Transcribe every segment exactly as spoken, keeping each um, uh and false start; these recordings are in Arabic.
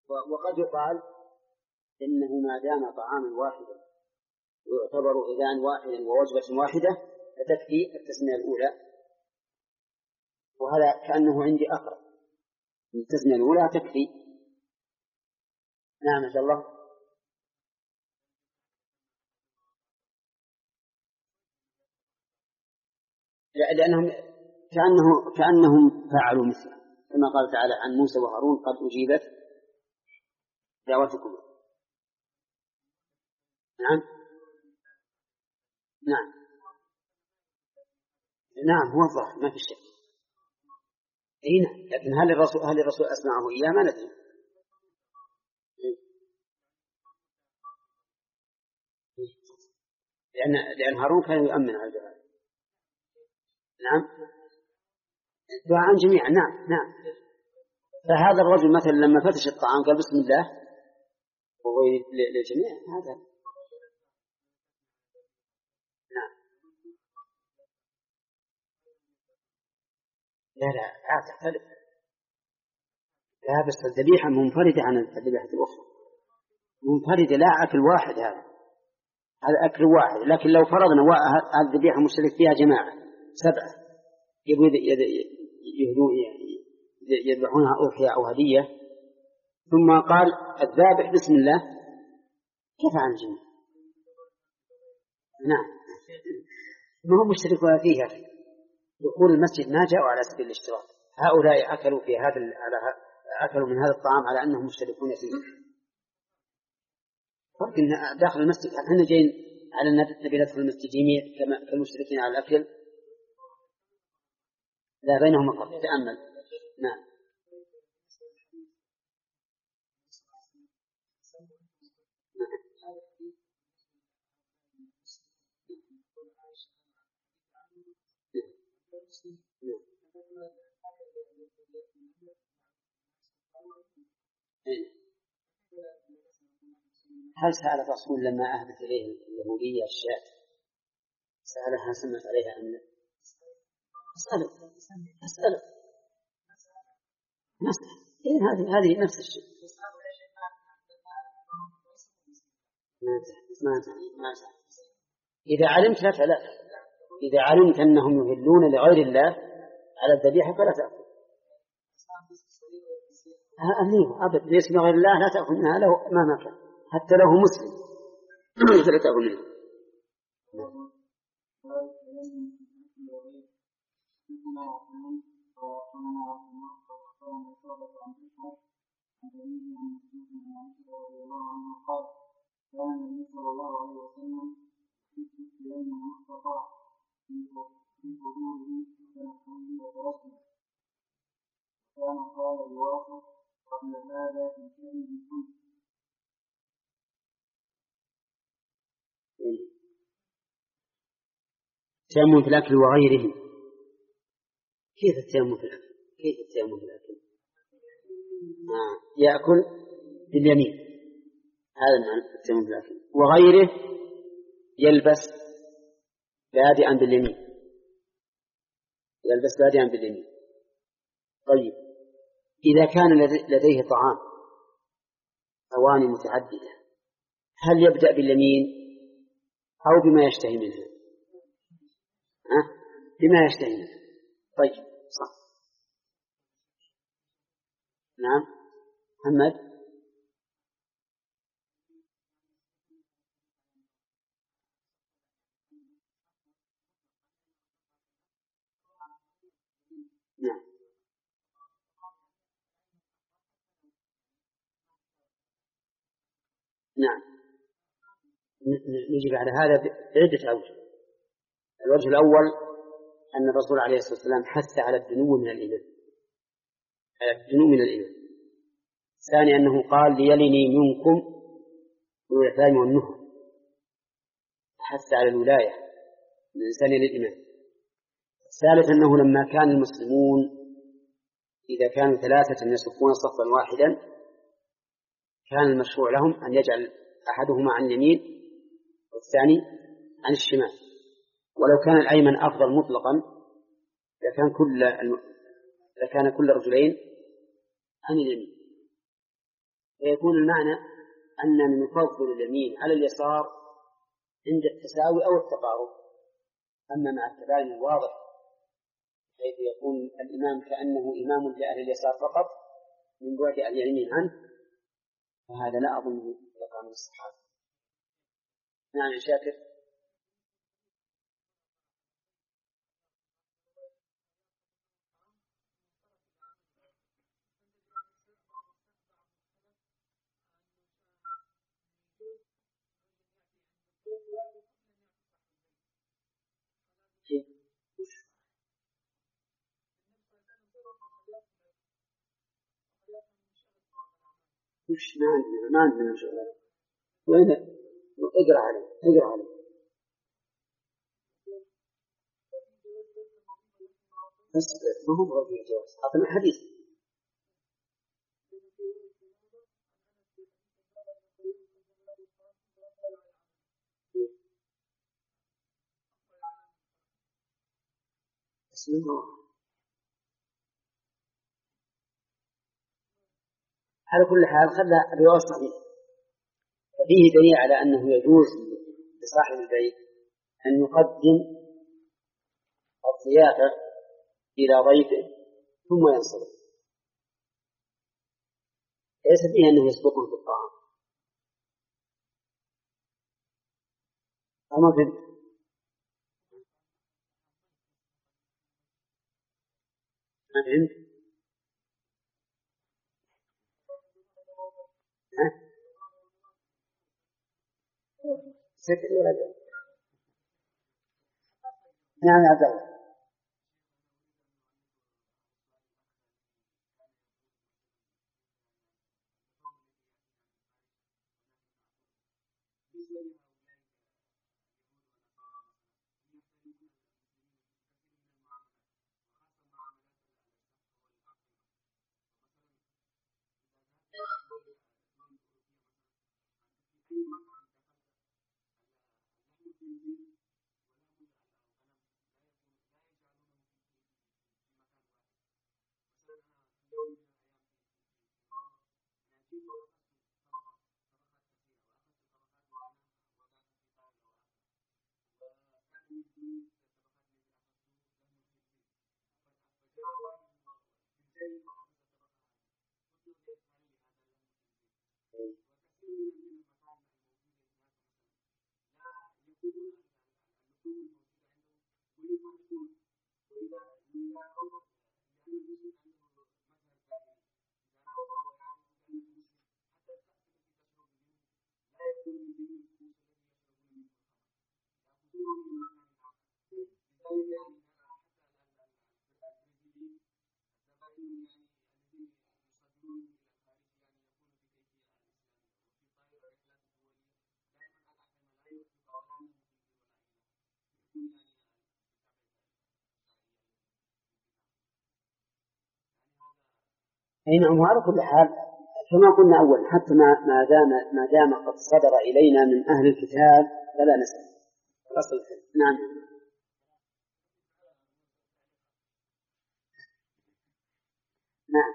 وقد يقال إنه ما دام طعاما واحدا يعتبر إذان واحدا ووجبة واحدة فتكفي التسمية الأولى، وهذا كأنه عندي أقرب، التسمية الأولى تكفي. نعم إن شاء الله. لأنهم كأنه كأنهم فعلوا مثله، كما قال تعالى عن موسى وهارون قد أجيبت دعوتكم. نعم نعم نعم هو الظاهر ما في شيء. اي نعم، لكن هل الرسول هل الرسول أسمعه إياه ما ندري. لأن لأن هارون كان يؤمن على الجهاد. نعم دعاء جميعا. نعم نعم. فهذا الرجل مثلا لما فتش الطعام قال بسم الله وهو للجميع هذا. نعم لا لا لا تختلف. لا بس الذبيحة منفردة عن الذبيحة الأخرى، منفردة لا أكل واحد، هذا هذا أكل واحد. لكن لو فرضنا هذه الذبيحة مشترك فيها جماعة سبعة يبغوا يذبحونها أضحية أو هدية، ثم قال الذابح بسم الله كيف عن الجميع؟ نعم ما هو مشترك فيها. دخول المسجد ما جاءوا على سبيل الاشتراك، هؤلاء أكلوا في هذا على أكلوا من هذا الطعام على أنهم مشتركون فيه. فرق إن داخل المسجد احنا جايين على النبي ندخل المسجد جميع كما كالمشتركين على الأكل، لا بينهم فرق. تأمل. نعم هل سأل الرسول لما أهدت إليه اليهودية الشاة سألها سمت عليها أم لا؟ أسأله أسأله نسأل. إذن هذه هذه نفس الشيء. ما ما إذا علمت لا فلا. إذا علمت أنهم يهلون لغير الله على الذبيحة فلا تأكل. أهليه أبد ليس لغير الله لا تأكل منها له مهما كان، حتى له مسلم فلا تأكل منها. التيمم في الأكل وغيره. كيف التيمم في الأكل؟ كيف التيمم في الأكل؟ آه. يأكل باليمين، هذا معنى التيمم في الأكل. وغيره يلبس بادئا باليمين، يلبس بادئا باليمين. طيب إذا كان لديه طعام أواني متعددة هل يبدأ باليمين أو بما يشتهي منها؟ أه؟ بما يشتهي منها. طيب صح. نعم محمد. نعم نعم نجيب على هذا بعدة أوجه. الوجه الأول أن الرسول عليه الصلاة والسلام حث على الدنو من الإيمان، على الدنو من الإيمان. ثاني أنه قال ليلني منكم الولاية والنهى، حث على الولاية من الإنسان للإيمان. ثالث أنه لما كان المسلمون إذا كانوا ثلاثة يصفون صفا واحدا كان المشروع لهم أن يجعل أحدهما عن اليمين والثاني عن الشمال، ولو كان الأيمن أفضل مطلقا لكان كل الم... لكان كل رجلين عن اليمين. فيكون المعنى أننا نفضل اليمين على اليسار عند التساوي أو التقارب. أما مع التباين الواضح حيث يكون الإمام كأنه إمام لأهل اليسار فقط من بعد أهل اليمين عنه، فهذا لا أظنه يقع من الصحابة. نعم يا شاكر. وش ما عندنا ما عندنا شغل. وين؟ اقرأ عليه اقرأ عليه. بس ما هو رفيع جواز أعطنا حديث. على كل حال خلى الرواية صحيح. ففيه دليل على أنه يجوز لصاحب البيت أن يقدم الضيافة إلى ضيفه ثم ينصرف، ليس فيه أنه يسبقه بالطعام. أما فهمت؟ ما فهمت؟ سكت ولا لا؟ نعم يا عبد الله. أي نعم. وعلى كل حال كما قلنا أول حتى ما ما دام ما دام قد صدر إلينا من أهل الكتاب فلا نسأل. أصل. نعم. نعم.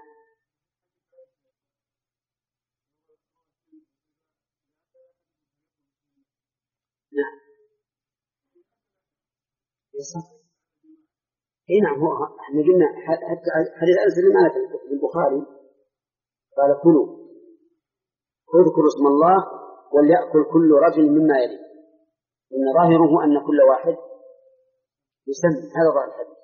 نعم. اي نعم. هو احنا قلنا حتى حديث انس بن مالك في البخاري قال كلوا اذكروا اسم الله وليأكل كل رجل مما يلي، إن ظاهره أن كل واحد يسمي. هذا ظاهر الحديث.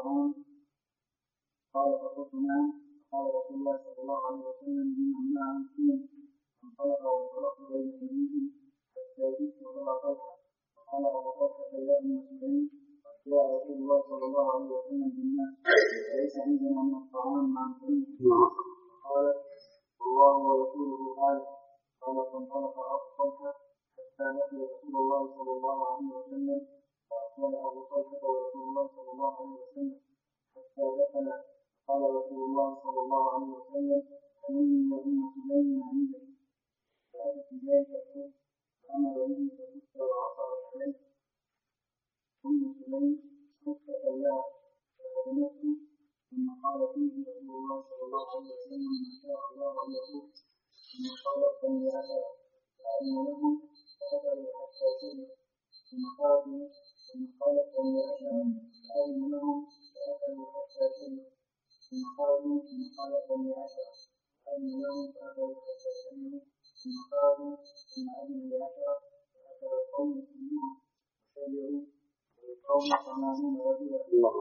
الطعام؟ قال فقلت نعم. قال رسول الله صلى الله عليه وسلم بما عنكم فانطلق وانطلق بين ايديهم حتى جئت الى طلحه فقال ابو طلحه يا ابن مسعود جاء رسول الله صلى الله عليه وسلم بالناس ليس عندنا من الطعام مع مسلم قال الله ورسوله قال قال فانطلق ابو طلحه حتى لقي رسول الله صلى الله عليه وسلم فاقبل ابو طلحه ورسول الله صلى الله عليه وسلم حتى دخل قال رسول الله صلى الله عليه وسلم اني وابن سليم عندك فاتت ذلك الصوت فامر به فكفر وعصر عليه ام سليم كفت اياه فخدمته ثم قال فيه رسول الله صلى الله عليه وسلم ما شاء الله ان يقول ثم قالت بني ادم فأذن لهم فأكلوا حتى كلوا ثم قالوا ثم قالت بني ادم فأذن لهم فأكلوا حتى كلوا ثم قالوا ثم قالت بني ادم فأذن لهم فأكلوا حتى كلوا ثم قالوا ثم أذن لعشرة فأكل القوم كلهم وشبعوا والقوم ثمانون رجلا. الله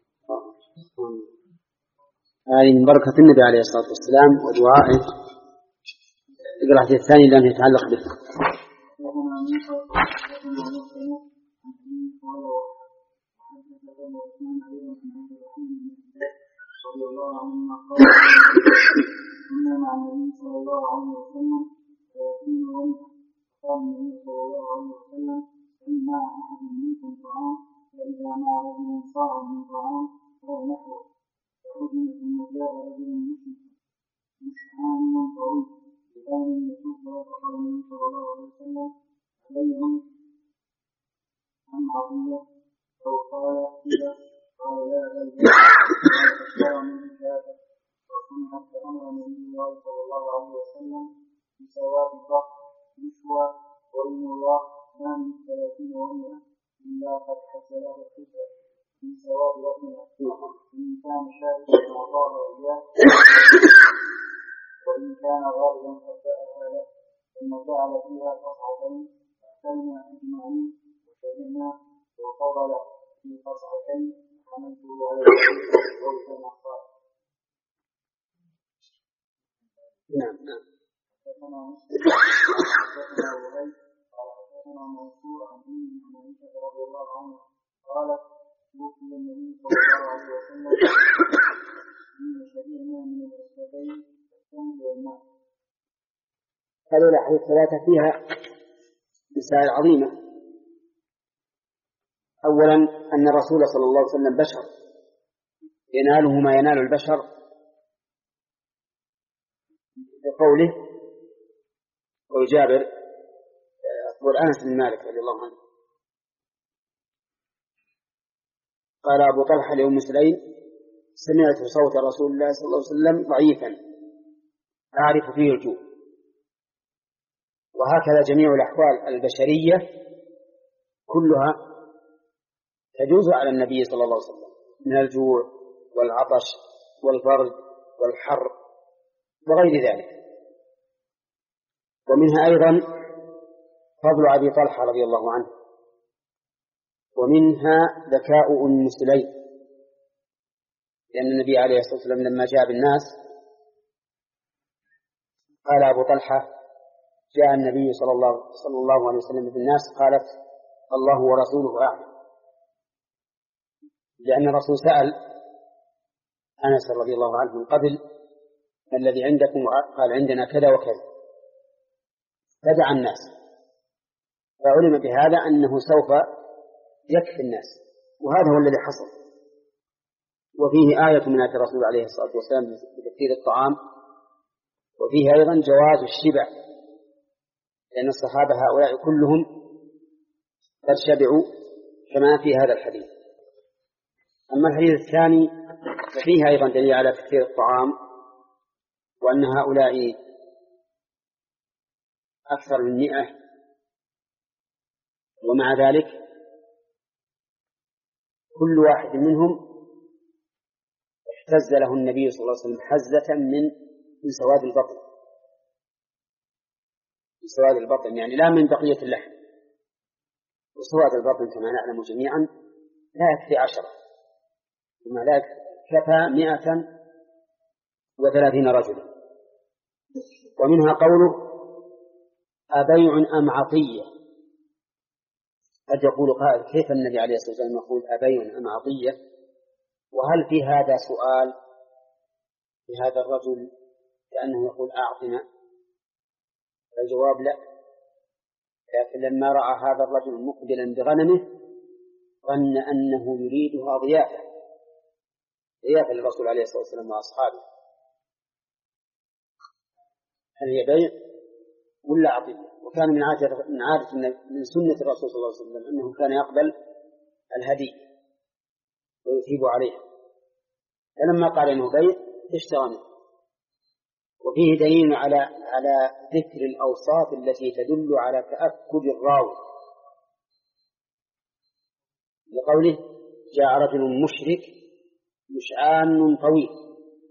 هذه من بركة النبي عليه الصلاة والسلام ودعائه. اقرأ الحديث الثاني لأنه يتعلق به. رضي الله عنهما قال كنا مع النبي صلى الله عليه وسلم ويقين غنى قال النبي صلى الله عليه وسلم إن مع أحد منكم طعام فإذا مع رجل صاع من طعام أو نحوه فأذن ثم جاء رجل مسلم مشحان طويل بثاني يشوف فقال النبي صلى الله عليه وسلم عليهم أم عطية أو قال إذا قال لا بل فاشترى منه هذا وسمعت أمر النبي الله صلى الله عليه وسلم بسواد الضغط نشوى وإن الله ما من ثلاثين ومئة إلا قد حسنه الحجة في سواد وطنها إن كان شاهدا أعطاه إياه وإن كان غائبا فجاءها له ثم جعل فيها قصعتين فأكلنا أجمعين وشربنا وفضل في قصعتين حملته على الحديث وكما قال. نعم نعم. حدثنا مسلم حدثنا وهيب قال حدثنا منصور عن ابن عائشة رضي الله عنها قالت توفي النبي صلى الله عليه وسلم من شبيهنا من الرسلين التمر والماء. هذه الأحاديث الثلاثة فيها مسائل عظيمة. أولا أن الرسول صلى الله عليه وسلم بشر يناله ما ينال البشر بقوله ويجابر أقول أنس بن مالك رضي الله عنه قال أبو طلحة لأم سليم سمعت صوت رسول الله صلى الله عليه وسلم ضعيفا أعرف فيه الجوع. وهكذا جميع الأحوال البشرية كلها تجوز على النبي صلى الله عليه وسلم من الجوع والعطش والبرد والحر وغير ذلك. ومنها أيضا فضل أبي طلحة رضي الله عنه، ومنها ذكاء أم سليم، لأن النبي عليه الصلاة والسلام لما جاء بالناس قال أبو طلحة جاء النبي صلى الله, صلى الله عليه وسلم بالناس قالت الله ورسوله أعلم، لأن الرسول سأل أنس رضي الله عنه من قبل ما الذي عندكم، قال عندنا كذا وكذا، فدعا الناس، فعلم بهذا أنه سوف يكفي الناس، وهذا هو الذي حصل. وفيه آية من آيات الرسول عليه الصلاة والسلام بتكثير الطعام، وفيه أيضا جواز الشبع، لأن الصحابة هؤلاء كلهم قد شبعوا كما في هذا الحديث. أما الحديث الثاني ففيه أيضا دليل على تكثير الطعام، وأن هؤلاء أكثر من مئة، ومع ذلك كل واحد منهم احتز له النبي صلى الله عليه وسلم حزة من من سواد البطن، من سواد البطن يعني لا من بقية اللحم. وسواد البطن كما نعلم جميعا لا يكفي عشرة، ثم ذلك كفى مئة وثلاثين رجلا. ومنها قوله أبيع أم عطية. قد يقول قائل كيف النبي عليه الصلاة والسلام يقول أبيع أم عطية؟ وهل في هذا سؤال في هذا الرجل كأنه يقول أعطنا؟ الجواب لا، لكن لما رأى هذا الرجل مقبلا بغنمه ظن أنه يريدها ضيافة ضيافة للرسول عليه الصلاة والسلام وأصحابه. هل هي بيع ولا عطية؟ وكان من عادة من عادة من سنة الرسول صلى الله عليه وسلم أنه كان يقبل الهدي ويثيب عليها، فلما قال إنه بيع اشترى منه. وفيه دليل على على ذكر الأوصاف التي تدل على تأكد الراوي، لقوله جاء رجل مشرك مشعان طويل،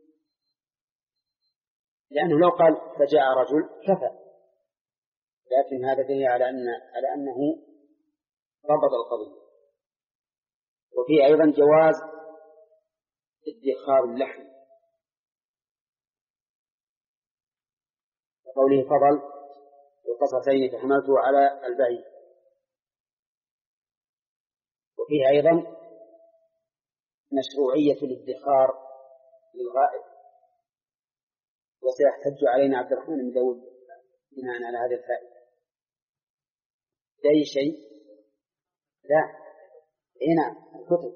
لأنه لو قال فجاء رجل كفى، لكن هذا دليل على أن على أنه ضبط القضية. وفيه أيضا جواز ادخار اللحم، وقوله فضل وقصتين فحملته على البعير. وفيه أيضا مشروعية الادخار للغائب، وسيحتج علينا عبد الرحمن بن داود بناء على هذه الفائدة. أي شيء؟ لا، هنا الكتب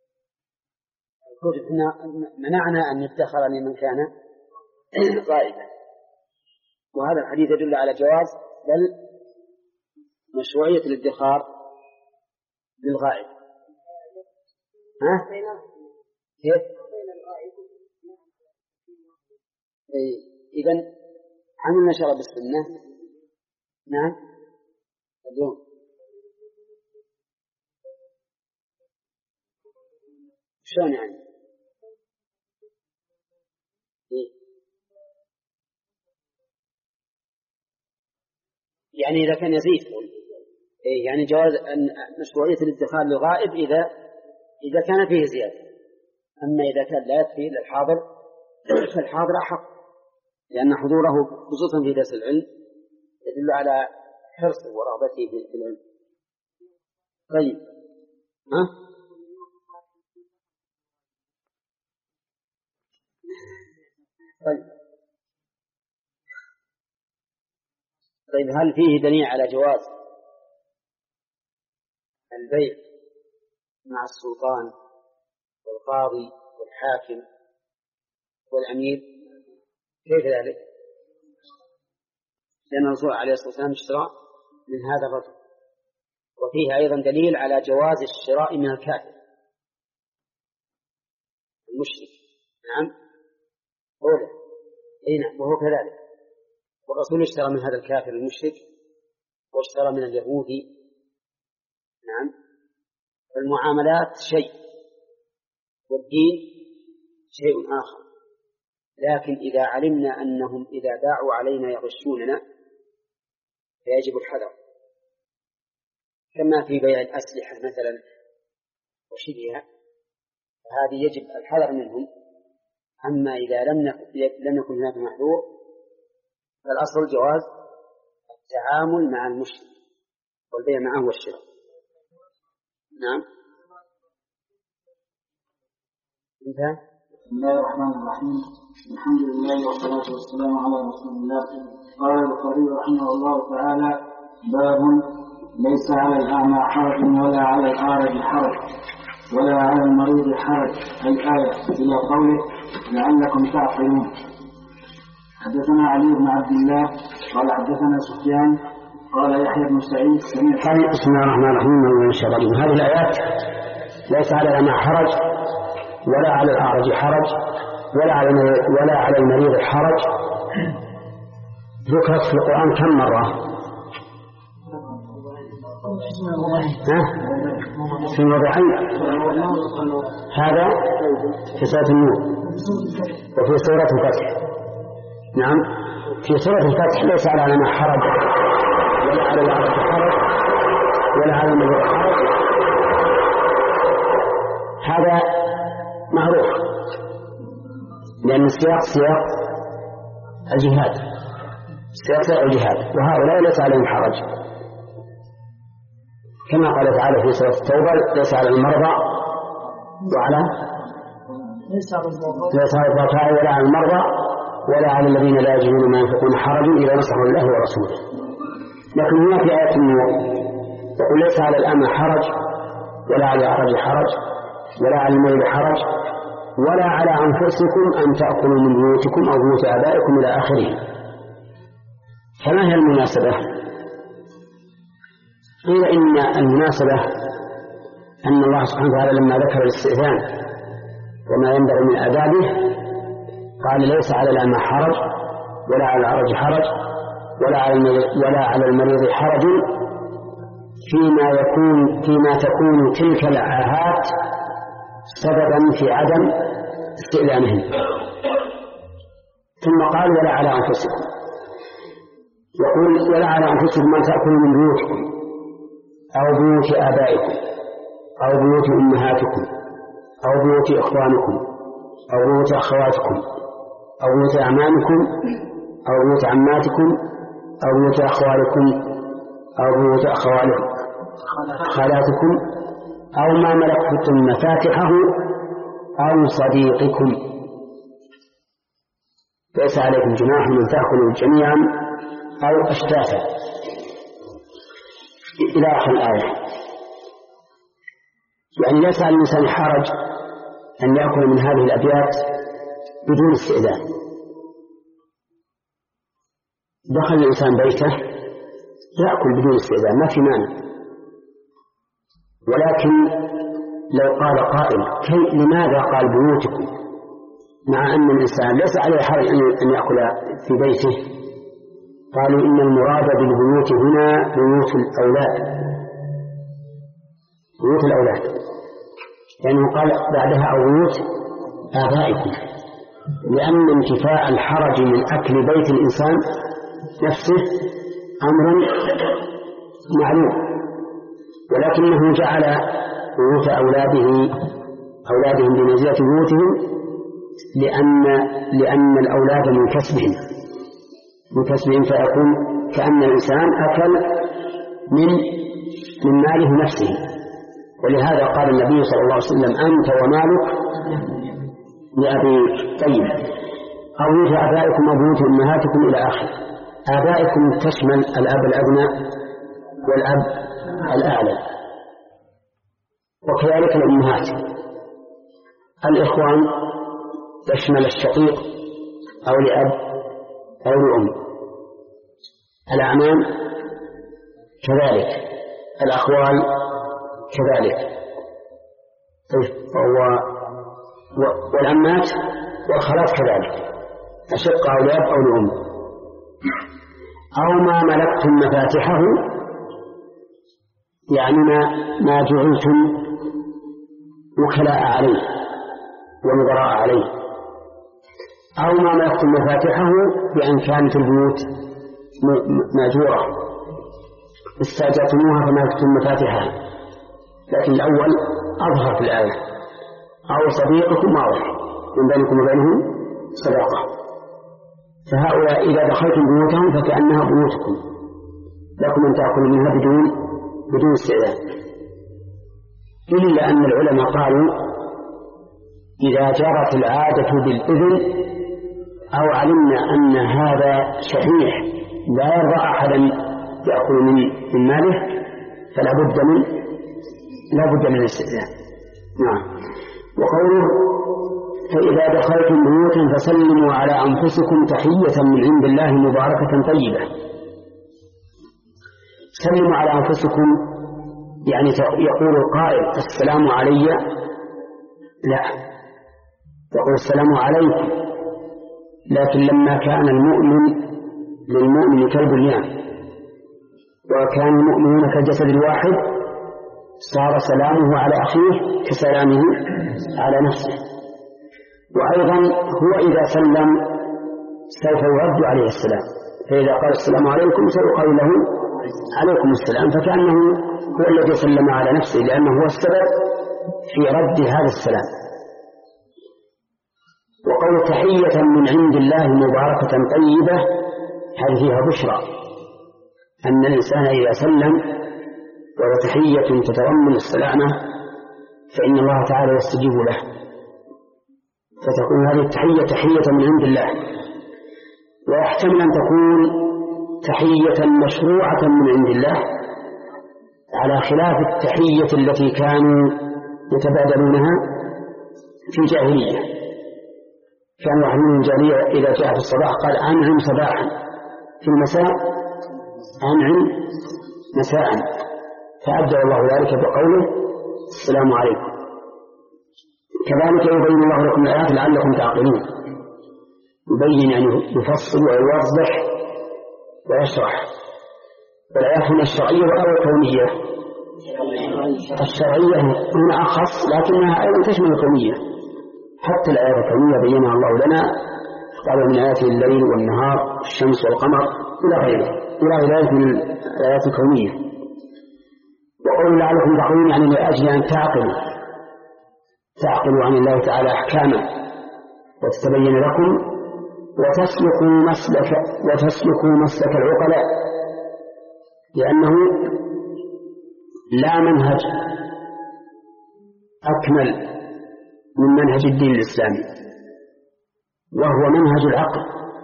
الكتب هنا منعنا أن يدخر لمن كان غائبا، وهذا الحديث يدل على جواز بل مشروعية الادخار للغائب. ها؟ كيف؟ إذن عملنا شرب السنة. نعم اليوم شلون يعني؟ إيه؟ يعني إذا كان يزيد، إيه يعني جواز أن مشروعية الادخار للغائب إذا إذا كان فيه زيادة. أما إذا كان لا يكفي للحاضر فالحاضر أحق، لأن حضوره خصوصا في درس العلم يدل على حرصه ورغبته في العلم. طيب ها؟ طيب طيب هل فيه دليل على جواز البيع مع السلطان والقاضي والحاكم والأمير؟ كيف ذلك؟ لأن الرسول عليه الصلاة والسلام اشترى من هذا الرجل. وفيه أيضا دليل على جواز الشراء من الكافر المشرك. نعم أولا هنا وهو كذلك، والرسول اشترى من هذا الكافر المشرك واشترى من اليهودي. نعم، المعاملات شيء والدين شيء آخر، لكن إذا علمنا أنهم إذا باعوا علينا يغشوننا فيجب الحذر، كما في بيع الأسلحة مثلا وشبهها، فهذه يجب الحذر منهم. أما إذا لم يكن هناك محذور فالأصل جواز التعامل مع المشرك والبيع معه والشراء. نعم انتهى. بسم الله الرحمن الرحيم، الحمد لله والصلاة والسلام على رسول الله. قال البخاري رحمه الله تعالى: باب ليس على الأعمى حرج ولا على الأعرج حرج ولا على المريض حرج، الآية إلى قوله لعلكم تعقلون. حدثنا علي بن عبد الله قال حدثنا سفيان قال يحيى بن سعيد سمعت. بسم الله الرحمن الرحيم. هذه الآيات ليس على الأعمى حرج ولا على الأعرج حرج ولا على ولا على المريض حرج، ذكرت في القرآن كم مرة؟ ها؟ في موضعين، هذا في سورة النور وفي سورة الفتح. نعم، في سورة الفتح ليس على الأعمى حرج ولا على الأعرج حرج ولا على المريض حرج. هذا معروف، لأن السياق سياق الجهاد، سياق سياق الجهاد، وهؤلاء ليس عليهم حرج، كما قال تعالى في سورة التوبة: ليس على المرضى وعلى ليس على الضعفاء ولا على المرضى ولا على الذين لا يجدون ما ينفقون حرج إذا نصحوا الله ورسوله. لكن هنا في آية النور يقول: ليس على الأعمى حرج ولا على الأعرج حرج ولا على المريض حرج ولا على أنفسكم أن تأكلوا من بيوتكم أو بيوت آبائكم إلى آخره. فما هي المناسبة؟ قيل إن المناسبة أن الله سبحانه وتعالى لما ذكر الاستئذان وما ينبغي من آدابه قال: ليس على الأعمى حرج ولا على الأعرج حرج ولا على ولا على المريض حرج فيما يكون فيما تكون تلك العاهات سببا في عدم استئذانهم. ثم قال: ولا على أنفسكم. يقول: ولا على أنفسكم أن تأكلوا من بيوتكم أو بيوت آبائكم أو بيوت أمهاتكم أو بيوت إخوانكم أو بيوت أخواتكم أو بيوت أعمامكم أو بيوت عماتكم أو بيوت أخوالكم أو بيوت خالاتكم أو ما ملكتم مفاتحه أو صديقكم. ليس عليكم جناح أن تأكلوا جميعا أو أشتاتا إلى آخر الآية. يعني ليس على الإنسان حرج أن يأكل من هذه الأبيات بدون استئذان. دخل الإنسان بيته يأكل بدون استئذان، ما في مانع. ولكن لو قال قائل: كي لماذا قال بيوتكم مع أن الإنسان ليس عليه حرج أن يأكل في بيته؟ قالوا: إن المراد بالبيوت هنا بيوت الأولاد، بيوت الأولاد، لأنه قال بعدها: أو بيوت آبائكم، لأن انتفاء الحرج من أكل بيت الإنسان نفسه أمر معلوم، ولكنه جعل بيوت أولاده أولادهم بمنزلة بيوتهم لأن لأن الأولاد من كسبهم من كسبهم فيكون كأن الإنسان أكل من من ماله نفسه. ولهذا قال النبي صلى الله عليه وسلم: أنت ومالك لأبيك. طيب، أو بيوت آبائكم وبيوت أمهاتكم إلى آخره. آبائكم تشمل الأب الأدنى والأب الأعلى، وكذلك الأمهات. الإخوان تشمل الشقيق أو لأب أو لأم. الأعمام كذلك، الأخوال كذلك. والعمات والخالات كذلك، أشقة أو لأب أو لأم. أو ما ملكتم مفاتحه، يعني ما, ما جعلتم وكلاء عليه ومضراء عليه. أو ما ملكتم مفاتحه بأن كانت البيوت مأجورة استأجرتموها فملكتم مفاتحها، لكن الأول أظهر في الآية. أو صديقكم واضح من بينكم وبينهم صداقة، فهؤلاء إذا دخلتم بيوتهم فكأنها بيوتكم، لكم أن تأكلوا منها بدون بدون استئذان. إلا أن العلماء قالوا: إذا جرت العادة بالإذن أو علمنا أن هذا شحيح لا يرضى أحدا يأكل من ماله فلا بد من لا بد من الاستئذان. نعم. وقوله: فإذا دخلتم بيوتا فسلموا على أنفسكم تحية من عند الله مباركة طيبة. سلموا على أنفسكم يعني يقول القائل: السلام علي، لا، يقول السلام عليكم. لكن لما كان المؤمن للمؤمن كالبنيان وكان المؤمنون كالجسد الواحد صار سلامه على أخيه كسلامه على نفسه. وأيضا هو إذا سلم سوف يرد عليه السلام، فإذا قال السلام عليكم سيقال له عليكم السلام، فكأنه هو الذي سلم على نفسه، لأنه هو السبب في رد هذا السلام. وقول تحية من عند الله مباركة طيبة هذه فيها بشرى أن الإنسان إذا سلم وتحية تتضمن السلامة فإن الله تعالى يستجيب له، فتكون هذه التحية تحية من عند الله. ويحتمل أن تكون تحية مشروعة من عند الله على خلاف التحية التي كانوا يتبادلونها في الجاهلية. كان واحد من الجاهلية إذا جاء في الصباح قال أنعم صباحا، في المساء أنعم مساء، فأبدأ الله ذلك بقوله السلام عليكم. كذلك يبين الله لكم الآيات لعلكم تعقلون، يبين يعني يفصل ويوضح ويشرح. والآيات هنا الشرعية أو الكونية؟ الشرعية هنا أخص، لكنها أيضا تشمل الكونية. حتى الآيات الكونية بينها الله لنا، قال من آيات الليل والنهار الشمس والقمر إلى غيره إلى غيره من الآيات الكونية. وقول لعلكم تعقلون يعني لأجل أن تعقلوا تعقلوا عن الله تعالى أحكامه وتتبين لكم وتسلكوا مسلك وتسلكوا مسلك العقلاء، لأنه لا منهج أكمل من منهج الدين الإسلامي، وهو منهج العقل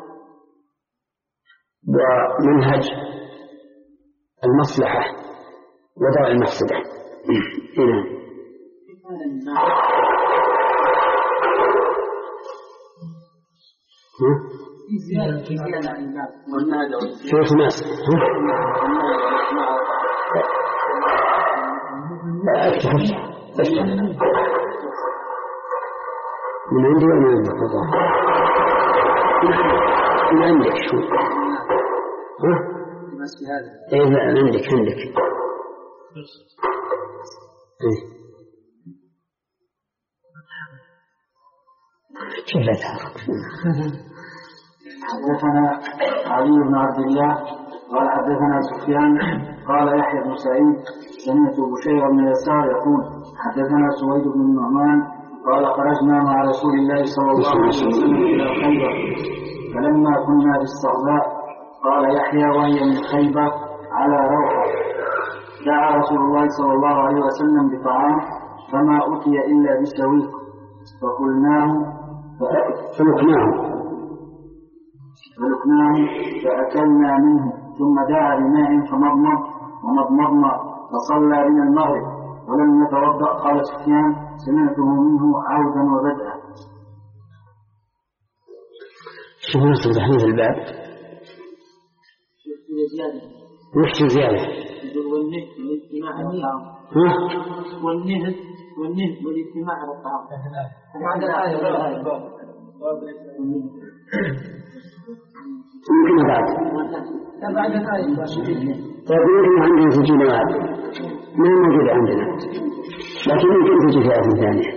ومنهج المصلحة ودرء المفسدة. هنا شوف ناس من عندي ولا من عندك؟ من عندك شو؟ ها؟ إيه لا عندك عندك. إيه. كيف لا تعرف؟ حدثنا علي بن عبد الله قال حدثنا سفيان قال يحيى بن سعيد سمعت بشير بن يسار يقول حدثنا سويد بن النعمان قال خرجنا مع رسول الله صلى الله عليه وسلم إلى خيبر فلما كنا بالصعباء قال يحيى وهي من خيبر على روحة دعا رسول الله صلى الله عليه وسلم بطعام فما أتي إلا بسويق فقلناه فلقناه فلقناه فأكلنا منه ثم دعا بماء فمضمض ومضمضنا فصلى من المغرب ولم يتوضأ. قال سفيان سمعته منه عودا وبدءا. شوف نصف تحديث الباب وش زيادة والنهد والاجتماع على الطعام والنهد والنهد والاجتماع على الطعام يمكن بعد بعد الآية طيب يمكن عندنا سجين بعد ما موجود عندنا، لكن يمكن تجي في آية ثانية.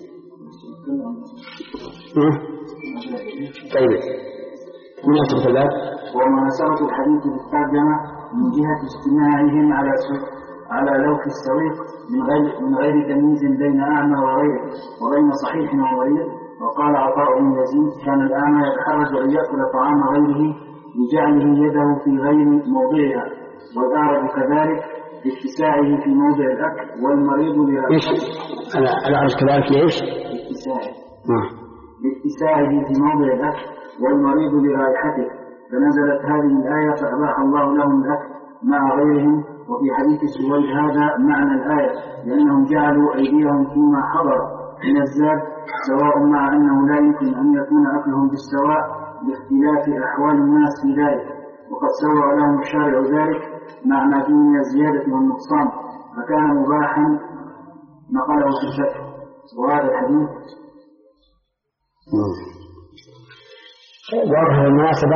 طيب مناسبة الباب ومناسبة الحديث بالترجمة من جهة اجتماعهم على على لوح السويق من غير من غير تمييز بين أعمى وغيره وبين صحيح وغيره. وقال عطاء بن يزيد كان الأعمى يتحرج أن يأكل طعام غيره لجعله يده في غير موضعها، والأعرج كذلك لاتساعه في موضع الأكل والمريض لراحته. الأعرج كذلك ليش؟ لاتساعه لاتساعه في موضع الأكل والمريض لرائحته، فنزلت هذه الآية فأباح الله لهم الأكل مع غيرهم. وفي حديث سويد هذا معنى الآية لأنهم جعلوا أيديهم فيما حضر من الزاد سواء مع أنه لا يمكن أن يكون أكلهم بالسواء باختلاف أحوال الناس في ذلك، وقد سوى لهم الشارع ذلك مع ما فيه من الزيادة والنقصان فكان مباحا نقله في الفتح. وهذا الحديث واضح المناسبة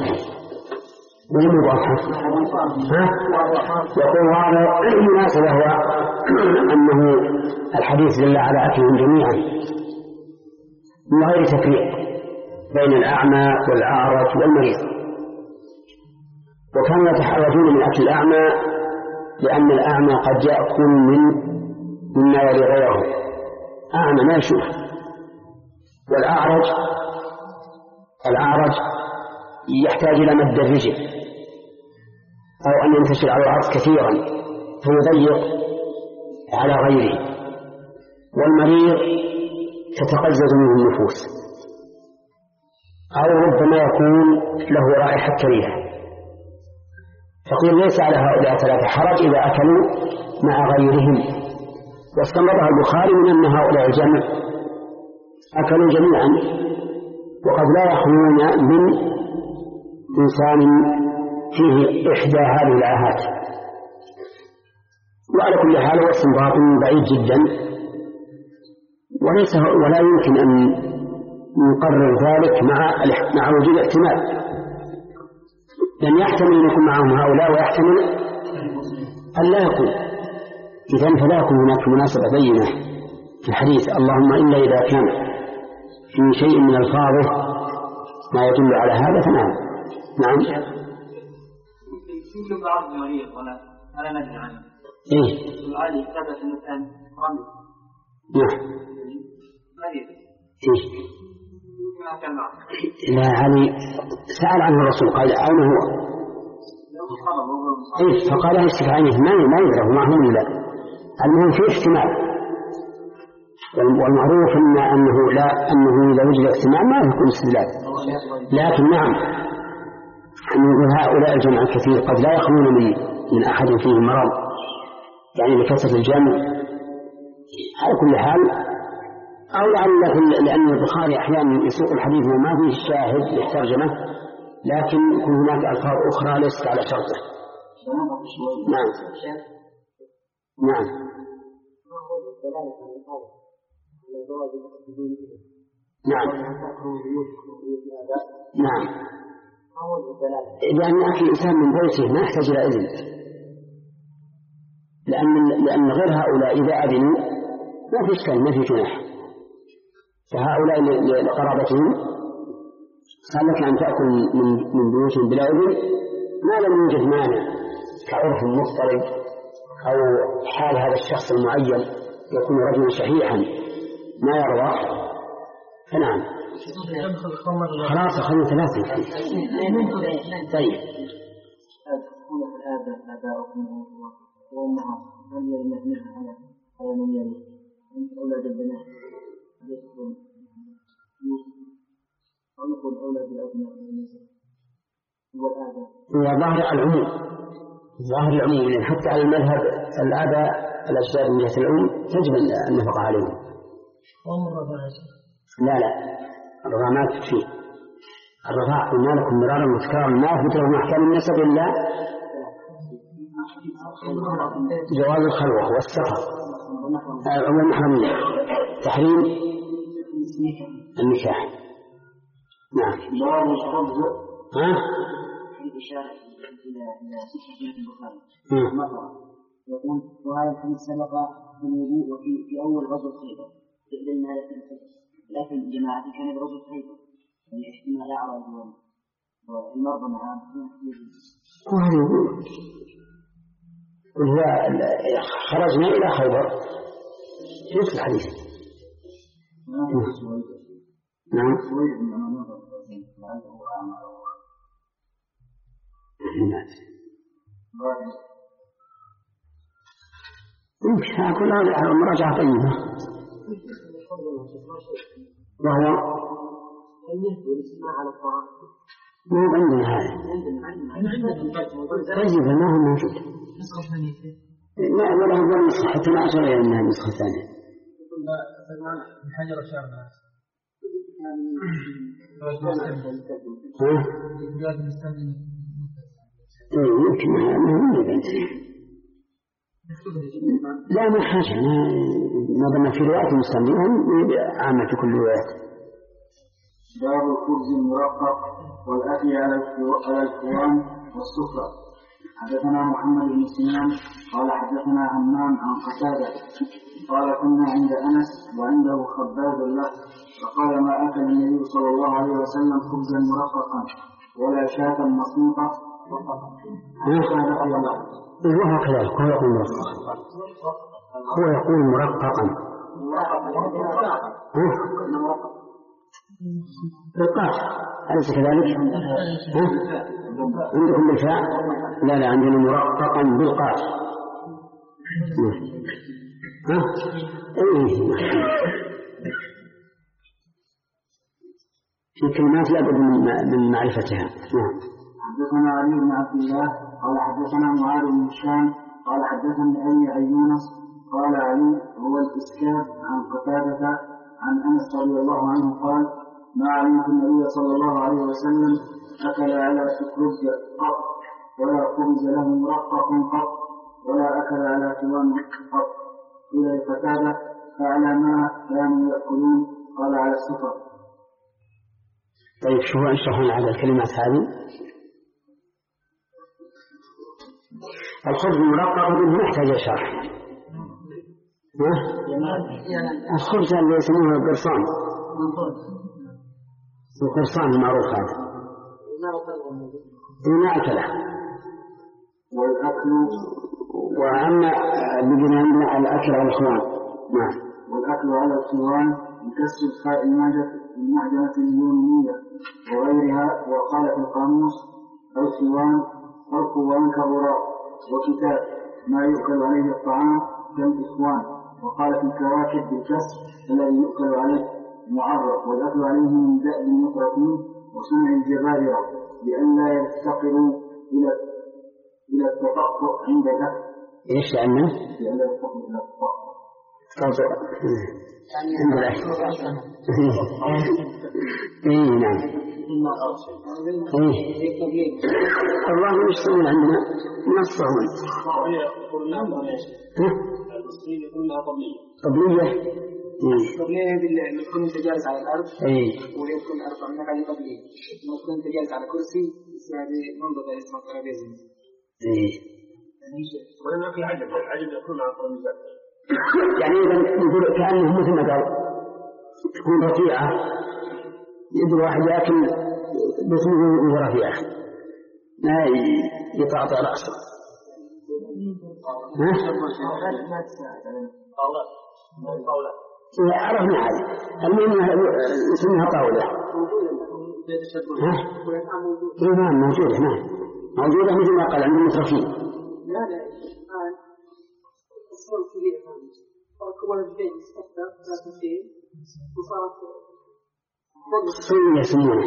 وين واضحة؟ يقول هذا المناسبة هو أنه الحديث دل على أكلهم جميعا من غير تفريق بين الأعمى والأعرج والمريض. وكانوا يتحرجون من أكل الأعمى لأن الأعمى قد يأكل من مما يلي غيره، أعمى ما يشوف، والأعرج الأعرج يحتاج إلى مد الرجل أو أن ينتشر على الأرض كثيرا فيضيق على غيره، والمريض تتقزز منه النفوس، أو ربما يكون له رائحة كريهة. فقيل ليس على هؤلاء ثلاثة حرج إذا أكلوا مع غيرهم. واستنبطها البخاري من أن هؤلاء الجمع أكلوا جميعا، وقد لا يخلون من إنسان فيه إحدى هذه العاهات. وعلى كل حال هو استنباط بعيد جدا، وليس ولا يمكن أن نقرر ذلك مع مع وجود الاحتمال، لأن يحتمل أن يكون معهم هؤلاء ويحتمل أن لا يكون. إذن فلا يكون هناك مناسبة بينة في الحديث، اللهم إلا إذا كان في شيء من ألفاظه ما يدل على هذا فنعم. نعم. يمكن بعض المريض ولا أنا ندري عنه. إيه. العالي ثبت مثلا رمي. نعم. مريض. إيه. ما كان معه. لا علي سأل عنه الرسول قال أين هو؟ إيه فقال له استفعانه ما ما يدري ما هو لا. المهم في احتمال، والمعروف إن أنه لا أنه إذا وجد احتمال ما يكون استدلال. لكن نعم أن يقول هؤلاء الجمع الكثير قد لا يخلون من من أحد فيه مرض، يعني لكثرة الجمع على كل حال. أو لعل لأن البخاري أحيانا يسوق الحديث وما فيه الشاهد للترجمة، لكن يكون هناك ألفاظ أخرى ليست على شرطه. نعم. نعم. نعم. نعم. لأن أخي إنسان من بيته ما يحتاج إلى إذن، لأن لأن غير هؤلاء إذا أذنوا ما في إشكال ما في جناح، فهؤلاء لقرابتهم صار لك أن تأكل من من بيوتهم بلا إذن ما لم يوجد مانع كعرف مضطرب أو حال هذا الشخص المعين يكون رجلا شحيحا ما يرضى. فنعم خلاص أخذوا ثلاثة. طيب آباؤكم وأمهاتكم هل يمنعها على على من يلي أولاد البنات يكون أو يكون أولاد الأبناء والآباء. هو ظاهر العموم، ظاهر العموم حتى على المذهب الآباء الأجداد من جهة العموم تجب النفقة عليهم. لا لا الرضاع ما تكفي. الرضاع قلنا لكم مرارا وتكرارا ما يثبت له أحكام النسب إلا جواز الخلوة والسفر أو المحرمية تحريم النكاح. نعم. ها؟ إشارة إلى إلى صحيح البخاري. يقول وهذا الحديث سبق في الوضوء وفي في أول غزوة خيبر قبلنا لكن جماعة كان غزوة خيبر يعني احتمال أعرض والمرضى معهم. وهذا يقول خرجنا إلى خيبر في نفس الحديث. نعم. يمكن كلها مراجعة طيبة. وهو مو عندنا هذا. طيب ما هو موجود. لا ولا هو نسخة حتى ما أشر إلى أنها نسخة ثانية. الحجر الشعر يمكن ما لا ما حاجة ما ضمن في رواية المستمعين عامة في كل رواية. باب الخبز المرقق والأكل على الكوان والسفرة. حدثنا محمد بن سنان قال حدثنا همام عن قتادة قال كنا عند أنس وعنده خباز له فقال ما أكل النبي صلى الله عليه وسلم خبزا مرققا ولا شاة مصنوطة وهو كذلك هو يقول مرققا هو يقول مرققا بالقاف أليس كذلك؟ ها؟ عندكم بالفاء؟ لا لا عندنا مرققا بالقاف. ها؟ إيه في كلمات لا بد من معرفتها. نعم. حدثنا علي بن عبد الله قال حدثنا معاذ بن هشام قال حدثني أبي عن يونس قال علي هو الإسكاب عن قتادة عن أنس رضي الله عنه قال ما علمت النبي صلى الله عليه وسلم أكل على سكرج قط ولا خبز له مرقق قط ولا أكل على كوان قط. إلى قتادة فعلى ما كانوا يأكلون قال على السفر. طيب شو اشرحوا على الكلمات هذه؟ الخبز المرقق ما يحتاج شرح. الخبز اللي يسمونه القرصان، القرصان المعروف هذا ما أكله. والأكل وأما اللي عندنا الأكل على الإخوان. نعم. والأكل على الإخوان يكسر خاء المعجمة اليونانية وغيرها. وقال في القاموس الإخوان فرق وانكبراء وكتاب ما يؤكل عليه الطعام كالإخوان. وقال في الكواكب بالكسر الذي يؤكل عليه معرف. والأكل عليه من دأب المترفين وصنع الجبابرة لئلا يفتقروا إلى إلى التطفق عند الأكل. إيش لأنه؟ لئلا يفتقروا إلى التطفق. عند الأكل. إيه نعم. إيه. الله يشتغل عندنا نصهم. المصريين يقولون لها طبلية. طبلية. طبلية اللي يكون أنت جالس على الأرض. إيه. ويكون أرفع منك على طبلية. لما تكون أنت جالس على كرسي هذه منضدة اسمها ترابيزة. إيه. ولا في عجب، العجب يكون على الطرابيزات. يعني إذا نقول كأنه مثل ما قال تكون رفيعة يدري واحد يأكل باسمه رفيعة ما يقاطع رأسه. ها؟ لا عرفنا هذا المهم اسمها طاولة. ها؟ نعم موجودة. نعم موجودة مثل ما قال عند المترفين. لا لا الآن الصور كبيرة فركبوا الجبين استخدم ثلاثين وصارت صين يسمونه.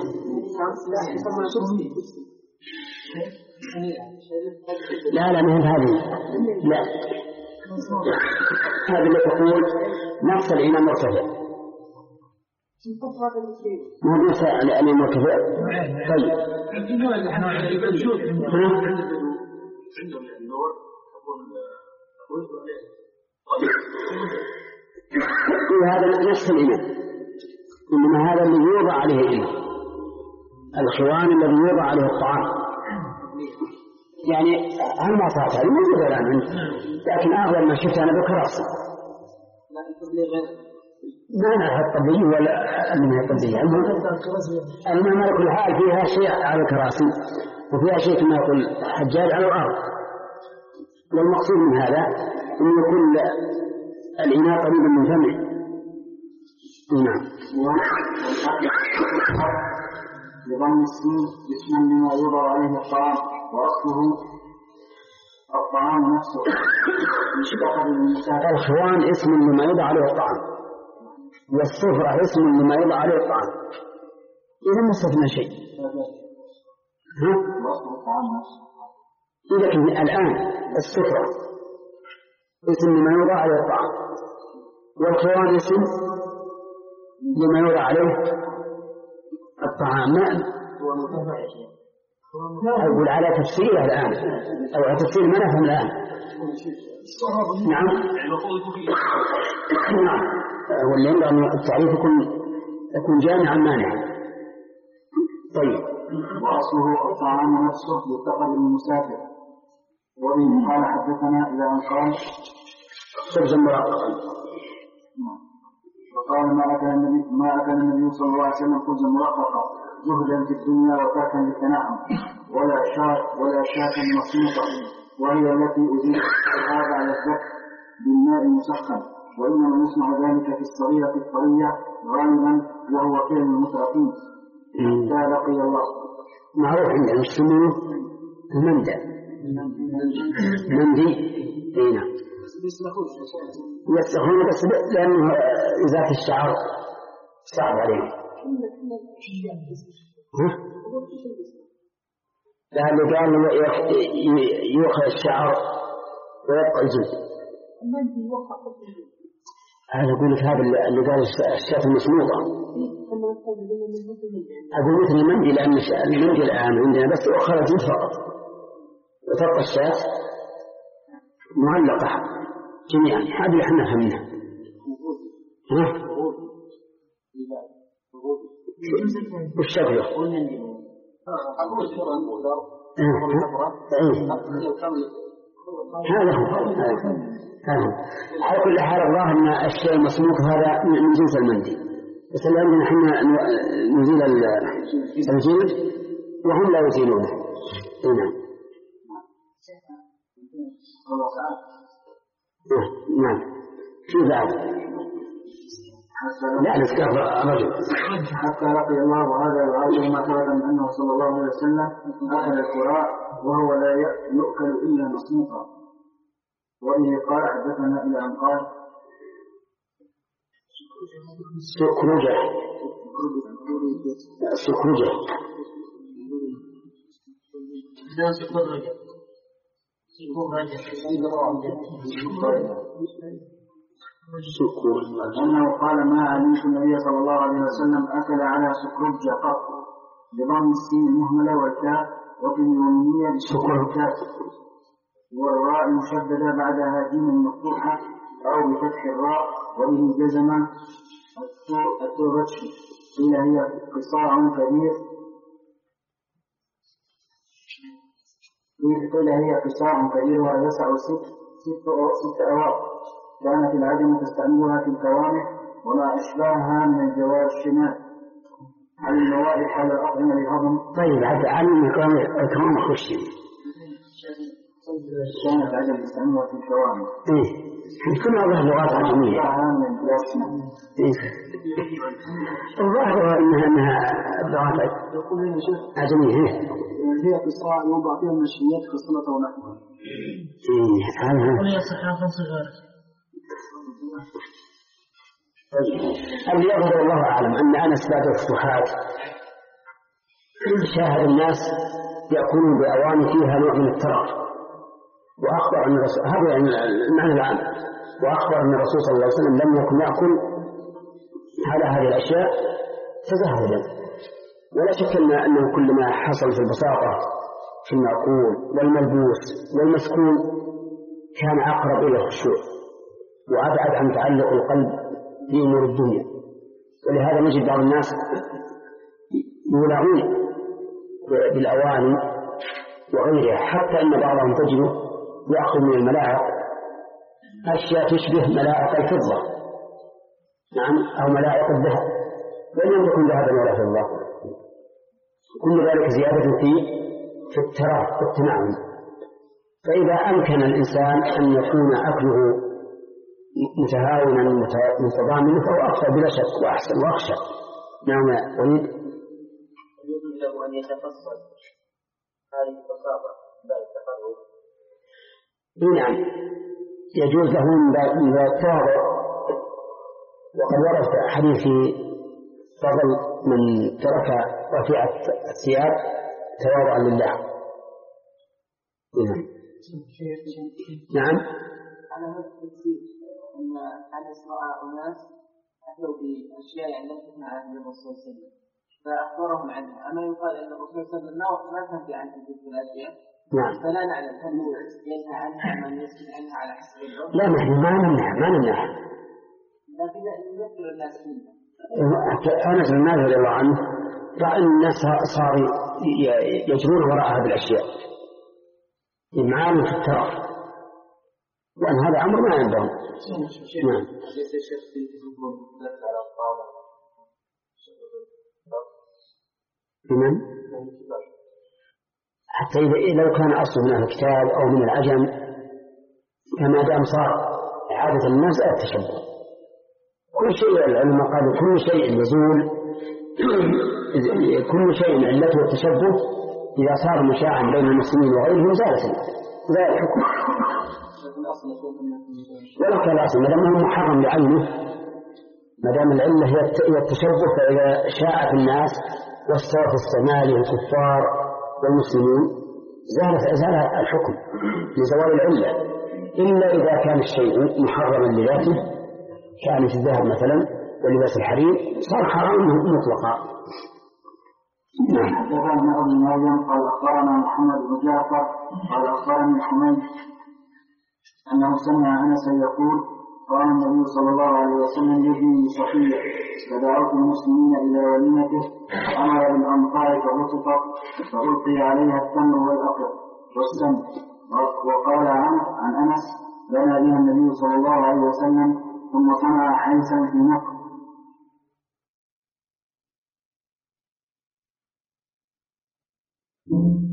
لا لا مهم هذه. لا هذا اللي تقول نفس الإمام مرتفع. ما نفس الإمام مرتفع. طيب. هذا نفس الإمام. إنما هذا الذي يوضع عليه الإمام الخوان الذي يوضع عليه الطعام. يعني هل ما صارت هذه موجودة الآن لكن أغلب ما شفت أنا بكراسة. ما نعرف الطبيعي ولا أنها الطبيعي. المهم على كل حال فيها شيء على الكراسي وفيها شيء كما يقول حجاج على الأرض. والمقصود من هذا أن يكون الإناء قريبا من فمه. نعم. بضم السين اسم لما يوضع عليه الطعام وأصله الطعام نفسه. الخوان اسم لما يوضع عليه الطعام والسفرة اسم لما يوضع عليه الطعام. إذا ما استثنى شيء. ها؟ لكن الآن السفرة اسم لما يوضع عليه الطعام والخوان اسم لما يوضع عليه الطعام. أقول على تفسيره الآن أو على تفسير ما نفهم الآن. نعم نعم واللي ينبغي التعريف يكون يكون جامعا مانعا. طيب. وأصله الطعام نفسه يتقل المسافر. وبه قال حدثنا إلى أن قال خبزا مرققا. وقال ما أكل النبي ما أكل النبي صلى الله عليه وسلم خبزا مرققا زهدا في الدنيا وتركا للتنعم ولا شاة ولا شاة مصموطة وهي التي أزيلت هذا على الذكر بالماء المسخن. وإنما يصنع ذلك في الصغيرة الطرية غالبا وهو فعل المترفين حتى لقي الله. معروف عند المسلمين المندى مندي هنا يستخدمون بس لأنه إزالة الشعر صعب عليه. لأنه قال يوخى الشعر ويبقى الجلد. هذا أقول لك هذا اللي قال الشاة المسموطة أقول مثل المندي لأن المندي الآن عندنا بس أخرى جلد فقط وتبقى الشاة معلقة جميعا. هذا اللي احنا فهمناه. ها؟ والشكل هذا هو على كل حال الله أن الشيء المصموط هذا من جنس المندي بس لأننا احنا نزيل الجلد وهم لا يزيلونه. نعم نعم في بعض لا نذكر رجل حتى لقي الله وهذا يعلم ما ثبت من أنه صلى الله عليه وسلم أكل الكراء وهو لا يؤكل إلا مصموطا. وإنه قال حدثنا إلى أن قال سكرجة سكرجة أنه قال ما علمت النبي صلى الله عليه وسلم أكل على سكرجة قط بضم السين المهملة والتاء وفي اليومية بسكرجة والراء المشددة بعدها جيم مفتوحة أو بفتح الراء وبه جزم التربتشي. قيل هي قصاع كبير قيل هي قصاع كبير ويسع ست ست ست أواق كانت العجم تستعملها في الكوامح وما أشباهها من الجوار الشمال على الموائد حول الأطعمة للهضم. طيب هذا علم الكوامح خشي كانت العجم تستعملها في الكوامح. إيه كل هذه اللغات عجمية. الظاهر إنها إنها لغات عجمية. هي قصاع يوضع فيها المشيات كالصلة ونحوها. إيه هذا. ولا صحافة صغار. اللي يظهر الله أعلم أن أنس بعد الفتوحات شاهد الناس يأكلون بأواني فيها نوع من الترف وأخبر أن الرسول هذا المعنى العام وأخبر أن الرسول صلى الله عليه وسلم لم يكن يأكل على هذه الأشياء تزهدا. ولا شك أنه كل ما حصل في البساطة في المأكول والملبوس والمسكون كان أقرب إلى الخشوع وأبعد عن تعلق القلب بأمور الدنيا. ولهذا نجد بعض الناس يولعون بالأواني وغيرها حتى أن بعضهم تجده يأخذ من الملاعق أشياء تشبه ملاعق الفضة نعم أو ملاعق الذهب وإن لم تكن ذهبا ولا فضة. كل ذلك زيادة في في التراف والتنعم. فإذا أمكن الإنسان أن يكون أكله متهاونا متضامنا فهو أفضل بلا شك وأحسن وأخشى. نعم يا وليد. يجوز له أن يتفصل هذه البساطة بعد التقرب. نعم يجوز له من باب التواضع وقد ورد حديث فضل من ترك رفيعة الثياب تواضعا لله. نعم نعم على هذا التفسير أن أنس رأى أناس أتوا بأشياء يعني لم تكن عن الرسول صلى الله عليه وسلم فأخبرهم عنها. أما يقال أن الرسول صلى الله عليه وسلم ما تنفي عن تلك الأشياء نعم فلا نعلم هل ينهى عنها من يسكت عنها على حسب الرب. لا نحن ما نمنع ما نمنع لكن يذكر الناس فيها. أنس بن مالك رضي الله عنه رأى الناس صاروا يجرون وراء هذه الأشياء إمعان في الترف وأن هذا أمر ما ينبغي. نعم لمن؟ حتى إذا لو كان أصله من الكتاب أو من العجم فما دام صار عادة الناس لا تشبه كل شيء العلماء قالوا كل شيء يزول كل شيء علته التشبه إذا صار مشاعا بين المسلمين وغيرهم زالت لا الحكم ولا كالأصل ما دام هو محرم بعينه ما دام العلة هي التشبه فإذا شاء في الناس واستوى في السماء للكفار والمسلمين زال زال الحكم لزوال العلة إلا إذا كان الشيء محرما لذاته كان في الذهب مثلا ولباس الحرير صار حرام مطلقا. حدثنا ابن مريم قال اخبرنا محمد بن جعفر قال اخبرني حميد انه سمع انسا يقول قام النبي صلى الله عليه وسلم به صفيه فدعوت المسلمين الى وليمته امر بالانقاء فبسطت فالقي عليها التمر والاقل والسمن وقال عنه عن انس بنى بها النبي صلى الله عليه وسلم ثم صنع حيثا في نقر. Thank you.